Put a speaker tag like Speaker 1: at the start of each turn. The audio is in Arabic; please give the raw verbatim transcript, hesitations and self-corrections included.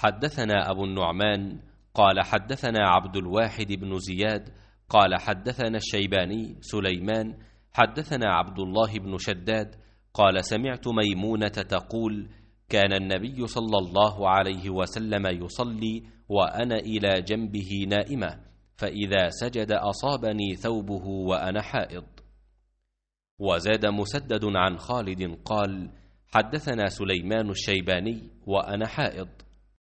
Speaker 1: حدثنا أبو النعمان قال حدثنا عبد الواحد بن زياد قال حدثنا الشيباني سليمان حدثنا عبد الله بن شداد قال سمعت ميمونة تقول كان النبي صلى الله عليه وسلم يصلي وأنا إلى جنبه نائمة، فإذا سجد أصابني ثوبه وأنا حائض. وزاد مسدد عن خالد قال حدثنا سليمان الشيباني وأنا حائض.